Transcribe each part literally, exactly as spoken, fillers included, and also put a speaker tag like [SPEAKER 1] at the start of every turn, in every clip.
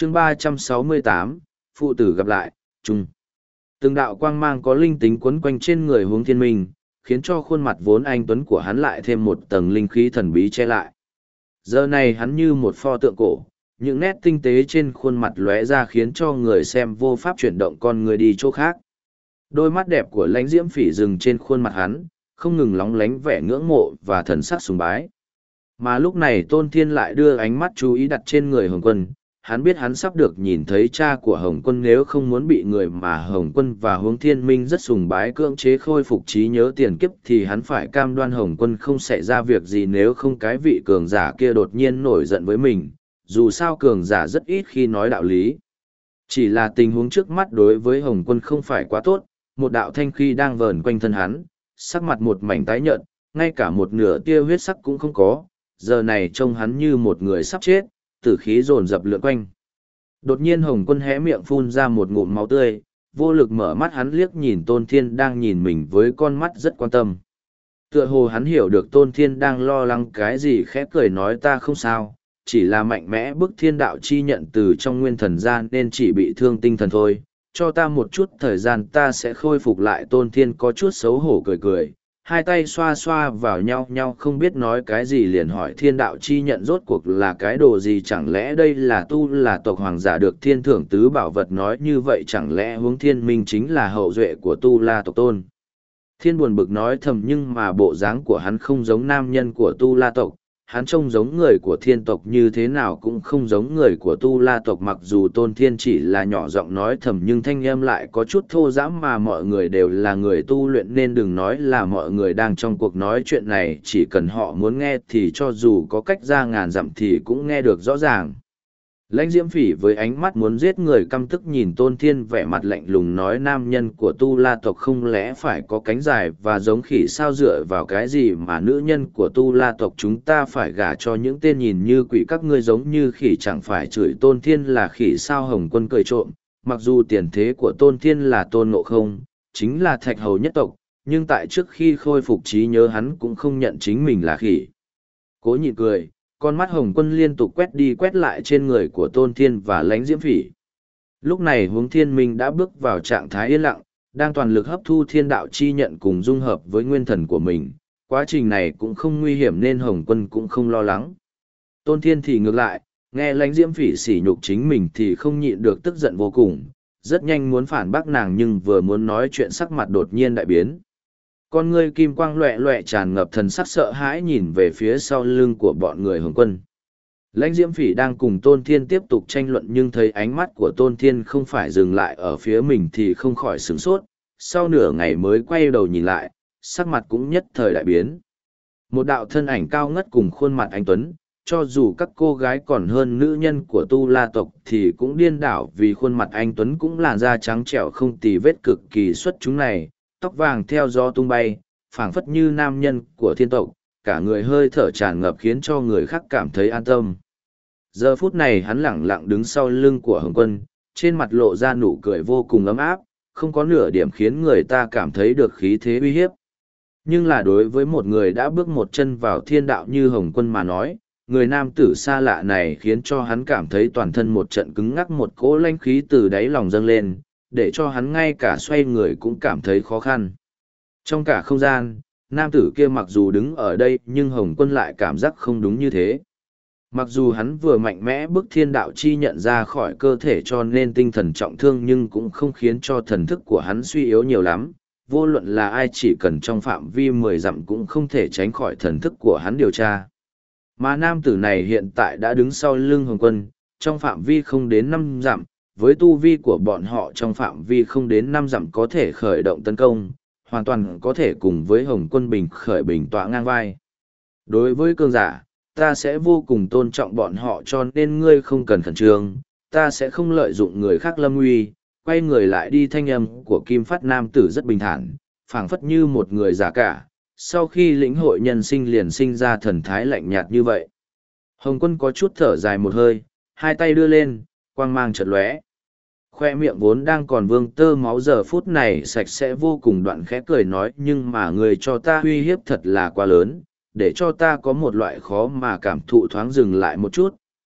[SPEAKER 1] chương ba trăm sáu mươi tám, phụ tử gặp lại, chung. Từng đạo quang mang có linh tính quấn quanh trên người Hướng Thiên Minh, khiến cho khuôn mặt vốn anh tuấn của hắn lại thêm một tầng linh khí thần bí che lại. Giờ này hắn như một pho tượng cổ, những nét tinh tế trên khuôn mặt lóe ra khiến cho người xem vô pháp chuyển động con người đi chỗ khác. Đôi mắt đẹp của Lãnh Diễm Phỉ dừng trên khuôn mặt hắn, không ngừng lóng lánh vẻ ngưỡng mộ và thần sắc sùng bái. Mà lúc này Tôn Thiên lại đưa ánh mắt chú ý đặt trên người Hồng Quân. Hắn biết hắn sắp được nhìn thấy cha của Hồng Quân, nếu không muốn bị người mà Hồng Quân và Hướng Thiên Minh rất sùng bái cưỡng chế khôi phục trí nhớ tiền kiếp thì hắn phải cam đoan Hồng Quân không xảy ra việc gì, nếu không cái vị cường giả kia đột nhiên nổi giận với mình. Dù sao cường giả rất ít khi nói đạo lý. Chỉ là tình huống trước mắt đối với Hồng Quân không phải quá tốt, một đạo thanh khí đang vờn quanh thân hắn, sắc mặt một mảnh tái nhợt, ngay cả một nửa tia huyết sắc cũng không có, giờ này trông hắn như một người sắp chết, tử khí dồn dập lượn quanh. Đột nhiên Hồng Quân hé miệng phun ra một ngụm máu tươi, vô lực mở mắt, hắn liếc nhìn Tôn Thiên đang nhìn mình với con mắt rất quan tâm. Tựa hồ hắn hiểu được Tôn Thiên đang lo lắng cái gì, khẽ cười nói ta không sao, chỉ là mạnh mẽ bức thiên đạo chi nhận từ trong nguyên thần gian nên chỉ bị thương tinh thần thôi, cho ta một chút thời gian ta sẽ khôi phục lại. Tôn Thiên có chút xấu hổ cười cười, hai tay xoa xoa vào nhau nhau không biết nói cái gì, liền hỏi thiên đạo chi nhận rốt cuộc là cái đồ gì, chẳng lẽ đây là tu là tộc hoàng giả được thiên thưởng tứ bảo vật, nói như vậy chẳng lẽ Hướng Thiên Minh chính là hậu duệ của tu la tộc. Tôn Thiên buồn bực nói thầm, nhưng mà bộ dáng của hắn không giống nam nhân của tu la tộc, hắn trông giống người của thiên tộc như thế nào cũng không giống người của tu la tộc. Mặc dù Tôn Thiên chỉ là nhỏ giọng nói thầm nhưng thanh âm lại có chút thô dãm, mà mọi người đều là người tu luyện nên đừng nói là mọi người đang trong cuộc nói chuyện này, chỉ cần họ muốn nghe thì cho dù có cách ra ngàn dặm thì cũng nghe được rõ ràng. Lãnh Diễm Phỉ với ánh mắt muốn giết người căm tức nhìn Tôn Thiên, vẻ mặt lạnh lùng nói nam nhân của tu la tộc không lẽ phải có cánh dài và giống khỉ sao, dựa vào cái gì mà nữ nhân của tu la tộc chúng ta phải gả cho những tên nhìn như quỷ, các ngươi giống như khỉ chẳng phải chửi Tôn Thiên là khỉ sao. Hồng Quân cười trộm, mặc dù tiền thế của Tôn Thiên là Tôn Ngộ Không, chính là thạch hầu nhất tộc, nhưng tại trước khi khôi phục trí nhớ hắn cũng không nhận chính mình là khỉ. Cố nhịn cười, con mắt Hồng Quân liên tục quét đi quét lại trên người của Tôn Thiên và Lãnh Diễm Phỉ. Lúc này Hướng Thiên Minh đã bước vào trạng thái yên lặng, đang toàn lực hấp thu thiên đạo chi nhận cùng dung hợp với nguyên thần của mình. Quá trình này cũng không nguy hiểm nên Hồng Quân cũng không lo lắng. Tôn Thiên thì ngược lại, nghe Lãnh Diễm Phỉ sỉ nhục chính mình thì không nhịn được tức giận vô cùng, rất nhanh muốn phản bác nàng nhưng vừa muốn nói chuyện sắc mặt đột nhiên đại biến. Con ngươi kim quang loẹ loẹ tràn ngập thần sắc sợ hãi nhìn về phía sau lưng của bọn người Hồng Quân. Lãnh Diễm Phỉ đang cùng Tôn Thiên tiếp tục tranh luận nhưng thấy ánh mắt của Tôn Thiên không phải dừng lại ở phía mình thì không khỏi sửng sốt, sau nửa ngày mới quay đầu nhìn lại, sắc mặt cũng nhất thời đại biến. Một đạo thân ảnh cao ngất cùng khuôn mặt anh tuấn, cho dù các cô gái còn hơn nữ nhân của tu la tộc thì cũng điên đảo vì khuôn mặt anh tuấn cũng làn da trắng trẻo không tì vết cực kỳ xuất chúng này, tóc vàng theo gió tung bay, phảng phất như nam nhân của thiên tộc, cả người hơi thở tràn ngập khiến cho người khác cảm thấy an tâm. Giờ phút này hắn lẳng lặng đứng sau lưng của Hồng Quân, trên mặt lộ ra nụ cười vô cùng ấm áp, không có nửa điểm khiến người ta cảm thấy được khí thế uy hiếp. Nhưng là đối với một người đã bước một chân vào thiên đạo như Hồng Quân mà nói, người nam tử xa lạ này khiến cho hắn cảm thấy toàn thân một trận cứng ngắc, một cỗ lãnh khí từ đáy lòng dâng lên, để cho hắn ngay cả xoay người cũng cảm thấy khó khăn. Trong cả không gian, nam tử kia mặc dù đứng ở đây nhưng Hồng Quân lại cảm giác không đúng như thế. Mặc dù hắn vừa mạnh mẽ bức thiên đạo chi nhận ra khỏi cơ thể cho nên tinh thần trọng thương nhưng cũng không khiến cho thần thức của hắn suy yếu nhiều lắm. Vô luận là ai chỉ cần trong phạm vi mười dặm cũng không thể tránh khỏi thần thức của hắn điều tra. Mà nam tử này hiện tại đã đứng sau lưng Hồng Quân, trong phạm vi không đến năm dặm, với tu vi của bọn họ trong phạm vi không đến năm dặm có thể khởi động tấn công, hoàn toàn có thể cùng với Hồng Quân bình khởi bình tọa ngang vai. Đối với cường giả, ta sẽ vô cùng tôn trọng bọn họ cho nên ngươi không cần khẩn trương, ta sẽ không lợi dụng người khác lâm uy. Quay người lại đi, thanh âm của Kim Phát nam tử rất bình thản, phảng phất như một người già cả, sau khi lĩnh hội nhân sinh liền sinh ra thần thái lạnh nhạt như vậy. Hồng Quân có chút thở dài một hơi, hai tay đưa lên, quang mang chợt lóe. Khoe miệng vốn đang còn vương tơ máu giờ phút này sạch sẽ vô cùng, đoạn khẽ cười nói nhưng mà người cho ta uy hiếp thật là quá lớn, để cho ta có một loại khó mà cảm thụ. Thoáng dừng lại một chút,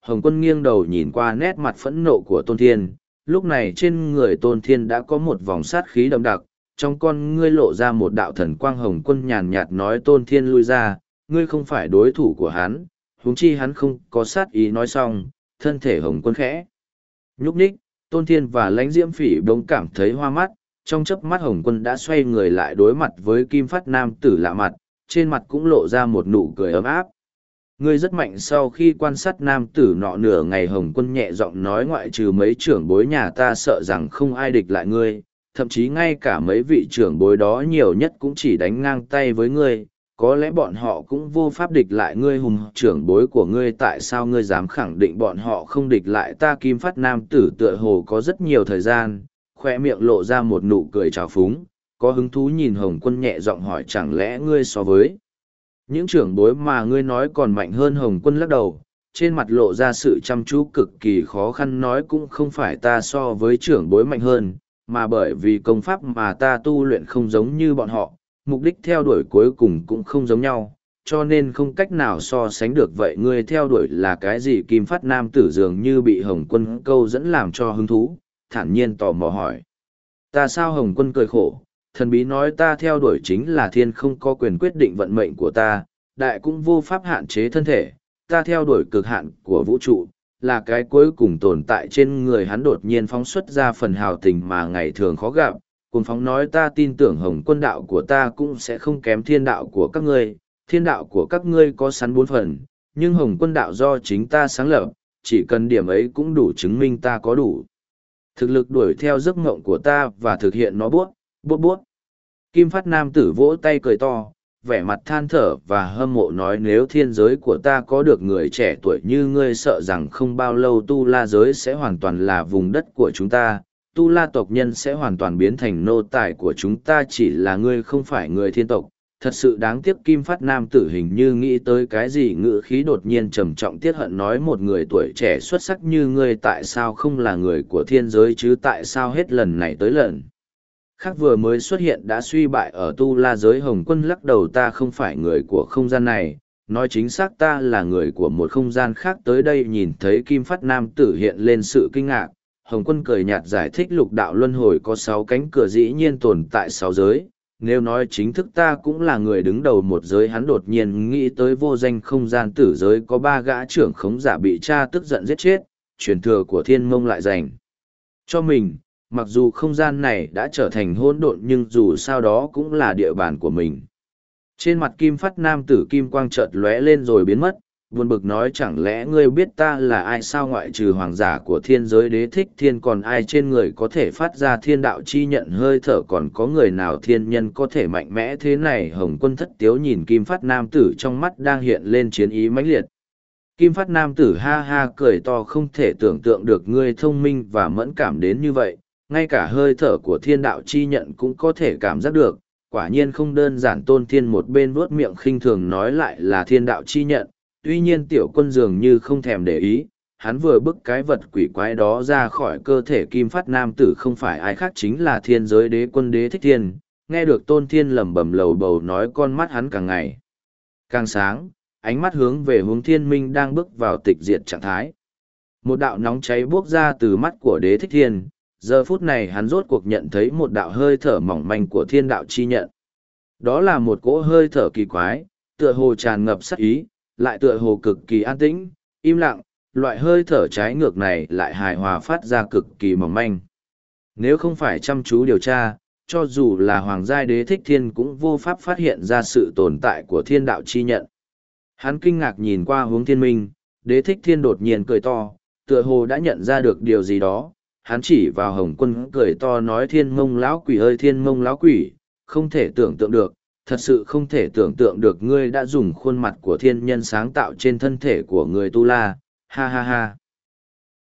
[SPEAKER 1] Hồng Quân nghiêng đầu nhìn qua nét mặt phẫn nộ của Tôn Thiên, lúc này trên người Tôn Thiên đã có một vòng sát khí đậm đặc, trong con ngươi lộ ra một đạo thần quang. Hồng Quân nhàn nhạt nói Tôn Thiên lui ra, ngươi không phải đối thủ của hắn, huống chi hắn không có sát ý. Nói xong, thân thể Hồng Quân khẽ nhúc nhích, Tôn Thiên và Lãnh Diễm Phỉ bỗng cảm thấy hoa mắt, trong chớp mắt Hồng Quân đã xoay người lại đối mặt với Kim Phát nam tử lạ mặt, trên mặt cũng lộ ra một nụ cười ấm áp. Ngươi rất mạnh. Sau khi quan sát nam tử nọ nửa ngày, Hồng Quân nhẹ giọng nói ngoại trừ mấy trưởng bối nhà ta sợ rằng không ai địch lại ngươi, thậm chí ngay cả mấy vị trưởng bối đó nhiều nhất cũng chỉ đánh ngang tay với ngươi, có lẽ bọn họ cũng vô pháp địch lại ngươi. Hùng trưởng bối của ngươi, tại sao ngươi dám khẳng định bọn họ không địch lại ta? Kim Phát nam tử tựa hồ có rất nhiều thời gian, khoe miệng lộ ra một nụ cười trào phúng, có hứng thú nhìn Hồng Quân nhẹ giọng hỏi chẳng lẽ ngươi so với những trưởng bối mà ngươi nói còn mạnh hơn? Hồng Quân lắc đầu, trên mặt lộ ra sự chăm chú cực kỳ khó khăn nói cũng không phải ta so với trưởng bối mạnh hơn, mà bởi vì công pháp mà ta tu luyện không giống như bọn họ, mục đích theo đuổi cuối cùng cũng không giống nhau, cho nên không cách nào so sánh được. Vậy ngươi theo đuổi là cái gì? Kim Phát nam tử dường như bị Hồng Quân câu dẫn làm cho hứng thú, thản nhiên tò mò hỏi. Ta sao? Hồng Quân cười khổ, thần bí nói ta theo đuổi chính là thiên không có quyền quyết định vận mệnh của ta, đại cũng vô pháp hạn chế thân thể, ta theo đuổi cực hạn của vũ trụ, là cái cuối cùng tồn tại. Trên người hắn đột nhiên phóng xuất ra phần hào tình mà ngày thường khó gặp, cùng phóng nói ta tin tưởng Hồng Quân đạo của ta cũng sẽ không kém thiên đạo của các ngươi, thiên đạo của các ngươi có sẵn bốn phần, nhưng Hồng Quân đạo do chính ta sáng lập, chỉ cần điểm ấy cũng đủ chứng minh ta có đủ thực lực đuổi theo giấc mộng của ta và thực hiện nó. Buốt, buốt buốt. Kim Phát nam tử vỗ tay cười to, vẻ mặt than thở và hâm mộ nói nếu thiên giới của ta có được người trẻ tuổi như ngươi, sợ rằng không bao lâu Tu La giới sẽ hoàn toàn là vùng đất của chúng ta, Tu La tộc nhân sẽ hoàn toàn biến thành nô tài của chúng ta. Chỉ là ngươi không phải người thiên tộc, thật sự đáng tiếc. Kim Phát nam tử hình như nghĩ tới cái gì, ngữ khí đột nhiên trầm trọng tiết hận nói một người tuổi trẻ xuất sắc như ngươi tại sao không là người của thiên giới chứ? Tại sao hết lần này tới lần khác vừa mới xuất hiện đã suy bại ở Tu La giới? Hồng Quân lắc đầu, ta không phải người của không gian này, nói chính xác ta là người của một không gian khác. Tới đây nhìn thấy Kim Phát nam tử hiện lên sự kinh ngạc, Hồng Quân cười nhạt giải thích lục đạo luân hồi có sáu cánh cửa, dĩ nhiên tồn tại sáu giới, nếu nói chính thức ta cũng là người đứng đầu một giới. Hắn đột nhiên nghĩ tới vô danh không gian tử giới có ba gã trưởng khống giả bị cha tức giận giết chết, truyền thừa của thiên mông lại dành cho mình. Mặc dù không gian này đã trở thành hỗn độn nhưng dù sao đó cũng là địa bàn của mình. Trên mặt Kim Phát nam tử kim quang chợt lóe lên rồi biến mất, buồn bực nói chẳng lẽ ngươi biết ta là ai sao? Ngoại trừ hoàng giả của thiên giới Đế Thích Thiên còn ai trên người có thể phát ra thiên đạo chi nhận hơi thở, còn có người nào thiên nhân có thể mạnh mẽ thế này? Hồng Quân thất tiếu nhìn Kim Phát nam tử, trong mắt đang hiện lên chiến ý mãnh liệt. Kim Phát nam tử ha ha cười to, không thể tưởng tượng được ngươi thông minh và mẫn cảm đến như vậy, ngay cả hơi thở của thiên đạo chi nhận cũng có thể cảm giác được, quả nhiên không đơn giản. Tôn Thiên một bên vuốt miệng khinh thường nói lại là thiên đạo chi nhận, tuy nhiên tiểu quân dường như không thèm để ý, hắn vừa bức cái vật quỷ quái đó ra khỏi cơ thể Kim Phát nam tử không phải ai khác chính là thiên giới đế quân Đế Thích Thiên. Nghe được Tôn Thiên lẩm bẩm lầu bầu nói, con mắt hắn càng ngày càng sáng, ánh mắt hướng về hướng thiên minh đang bước vào tịch diệt trạng thái. Một đạo nóng cháy buốc ra từ mắt của Đế Thích Thiên, giờ phút này hắn rốt cuộc nhận thấy một đạo hơi thở mỏng manh của thiên đạo chi nhận. Đó là một cỗ hơi thở kỳ quái, tựa hồ tràn ngập sát ý, lại tựa hồ cực kỳ an tĩnh, im lặng, loại hơi thở trái ngược này lại hài hòa phát ra cực kỳ mỏng manh. Nếu không phải chăm chú điều tra, cho dù là Hoàng giai Đế Thích Thiên cũng vô pháp phát hiện ra sự tồn tại của thiên đạo chi nhận. Hắn kinh ngạc nhìn qua hướng thiên minh, Đế Thích Thiên đột nhiên cười to, tựa hồ đã nhận ra được điều gì đó. Hắn chỉ vào Hồng Quân cười to nói, thiên mông lão quỷ ơi thiên mông lão quỷ, không thể tưởng tượng được, thật sự không thể tưởng tượng được ngươi đã dùng khuôn mặt của thiên nhân sáng tạo trên thân thể của người Tu La, ha ha ha.